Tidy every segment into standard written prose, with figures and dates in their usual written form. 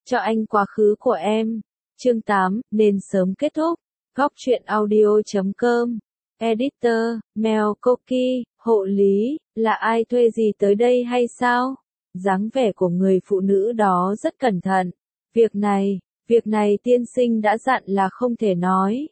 cho anh quá khứ của em. Chương 8, nên sớm kết thúc. Góc truyện audio.com. Editor, Mel Cookie, hộ lý, là ai thuê gì tới đây hay sao? Dáng vẻ của người phụ nữ đó rất cẩn thận. Việc này tiên sinh đã dặn là không thể nói.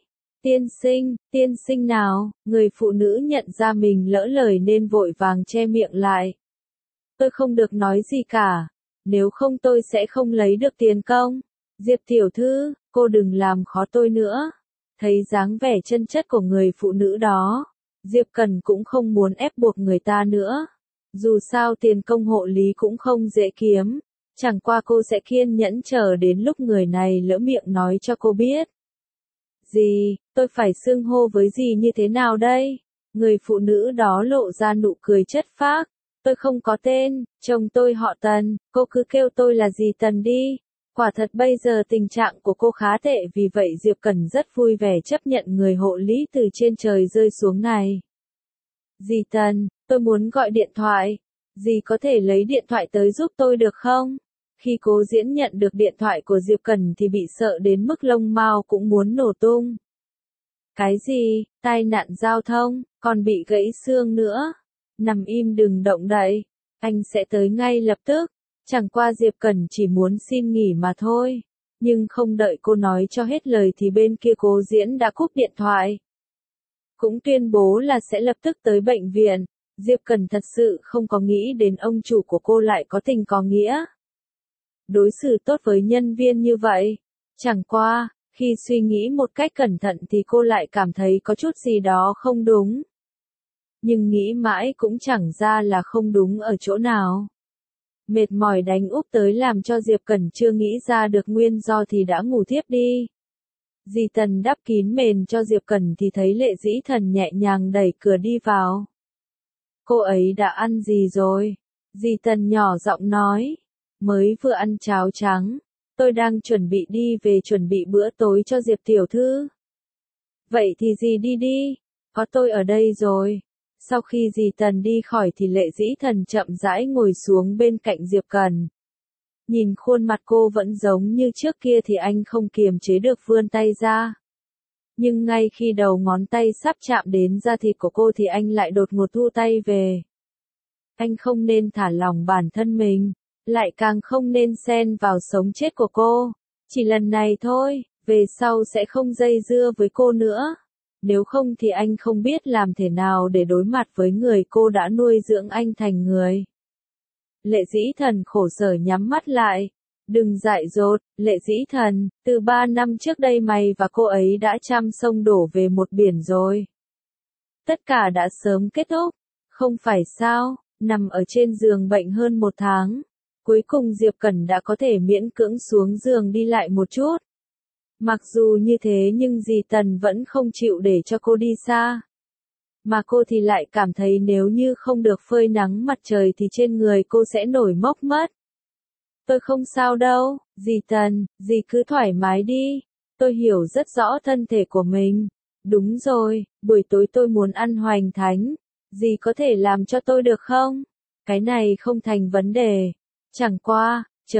Tiên sinh nào? Người phụ nữ nhận ra mình lỡ lời nên vội vàng che miệng lại. Tôi không được nói gì cả. Nếu không tôi sẽ không lấy được tiền công. Diệp tiểu thư, cô đừng làm khó tôi nữa. Thấy dáng vẻ chân chất của người phụ nữ đó, Diệp Cần cũng không muốn ép buộc người ta nữa. Dù sao tiền công hộ lý cũng không dễ kiếm. Chẳng qua cô sẽ kiên nhẫn chờ đến lúc người này lỡ miệng nói cho cô biết. Gì, tôi phải xưng hô với gì như thế nào đây? Người phụ nữ đó lộ ra nụ cười chất phác. Tôi không có tên, chồng tôi họ Tần, cô cứ kêu tôi là dì Tần đi. Quả thật bây giờ tình trạng của cô khá tệ, vì vậy Diệp Cần rất vui vẻ chấp nhận người hộ lý từ trên trời rơi xuống này. Dì Tần, tôi muốn gọi điện thoại. Dì có thể lấy điện thoại tới giúp tôi được không? Khi Cố Diễn nhận được điện thoại của Diệp Cần thì bị sợ đến mức lông mao cũng muốn nổ tung. Cái gì? Tai nạn giao thông, còn bị gãy xương nữa. Nằm im đừng động đậy. Anh sẽ tới ngay lập tức. Chẳng qua Diệp Cần chỉ muốn xin nghỉ mà thôi. Nhưng không đợi cô nói cho hết lời thì bên kia Cố Diễn đã cúp điện thoại. Cũng tuyên bố là sẽ lập tức tới bệnh viện. Diệp Cần thật sự không có nghĩ đến ông chủ của cô lại có tình có nghĩa. Đối xử tốt với nhân viên như vậy. Chẳng qua, khi suy nghĩ một cách cẩn thận thì cô lại cảm thấy có chút gì đó không đúng. Nhưng nghĩ mãi cũng chẳng ra là không đúng ở chỗ nào. Mệt mỏi đánh úp tới làm cho Diệp Cần chưa nghĩ ra được nguyên do thì đã ngủ thiếp đi. Dì Tần đắp kín mền cho Diệp Cần thì thấy Lệ Dĩ Thần nhẹ nhàng đẩy cửa đi vào. Cô ấy đã ăn gì rồi? Dì Tần nhỏ giọng nói. Mới vừa ăn cháo trắng. Tôi đang chuẩn bị đi về chuẩn bị bữa tối cho Diệp tiểu thư. Vậy thì dì đi đi. Có tôi ở đây rồi. Sau khi dì Tần đi khỏi thì Lệ Dĩ Thần chậm rãi ngồi xuống bên cạnh Diệp Cần. Nhìn khuôn mặt cô vẫn giống như trước kia thì anh không kiềm chế được vươn tay ra. Nhưng ngay khi đầu ngón tay sắp chạm đến da thịt của cô thì anh lại đột ngột thu tay về. Anh không nên thả lỏng bản thân mình, lại càng không nên xen vào sống chết của cô. Chỉ lần này thôi, về sau sẽ không dây dưa với cô nữa. Nếu không thì anh không biết làm thế nào để đối mặt với người cô đã nuôi dưỡng anh thành người. Lệ Dĩ Thần khổ sở nhắm mắt lại. Đừng dại dột, Lệ Dĩ Thần, từ 3 năm trước đây mày và cô ấy đã trăm sông đổ về một biển rồi. Tất cả đã sớm kết thúc, không phải sao? Nằm ở trên giường bệnh hơn 1 tháng. Cuối cùng Diệp Cần đã có thể miễn cưỡng xuống giường đi lại một chút. Mặc dù như thế nhưng dì Tần vẫn không chịu để cho cô đi xa. Mà cô thì lại cảm thấy nếu như không được phơi nắng mặt trời thì trên người cô sẽ nổi mốc mất. Tôi không sao đâu, dì Tần, dì cứ thoải mái đi. Tôi hiểu rất rõ thân thể của mình. Đúng rồi, buổi tối tôi muốn ăn hoành thánh. Dì có thể làm cho tôi được không? Cái này không thành vấn đề. Chẳng qua,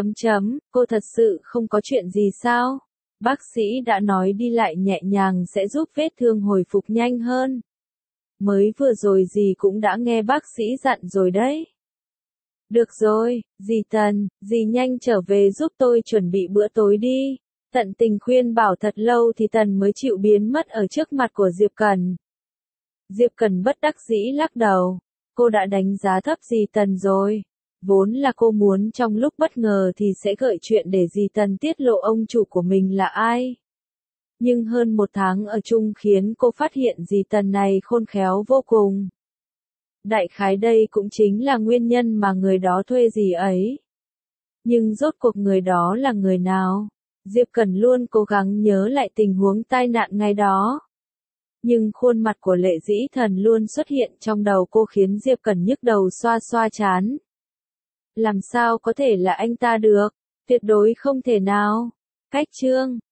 cô thật sự không có chuyện gì sao? Bác sĩ đã nói đi lại nhẹ nhàng sẽ giúp vết thương hồi phục nhanh hơn. Mới vừa rồi dì cũng đã nghe bác sĩ dặn rồi đấy. Được rồi, dì Tần, dì nhanh trở về giúp tôi chuẩn bị bữa tối đi. Tận tình khuyên bảo thật lâu thì Tần mới chịu biến mất ở trước mặt của Diệp Cần. Diệp Cần bất đắc dĩ lắc đầu. Cô đã đánh giá thấp dì Tần rồi. Vốn là cô muốn trong lúc bất ngờ thì sẽ gợi chuyện để dì Tần tiết lộ ông chủ của mình là ai. Nhưng hơn 1 tháng ở chung khiến cô phát hiện dì Tần này khôn khéo vô cùng. Đại khái đây cũng chính là nguyên nhân mà người đó thuê dì ấy. Nhưng rốt cuộc người đó là người nào? Diệp Cần luôn cố gắng nhớ lại tình huống tai nạn ngày đó. Nhưng khuôn mặt của Lệ Dĩ Thần luôn xuất hiện trong đầu cô khiến Diệp Cần nhức đầu xoa xoa trán. Làm sao có thể là anh ta được? Tuyệt đối không thể nào. Cách chương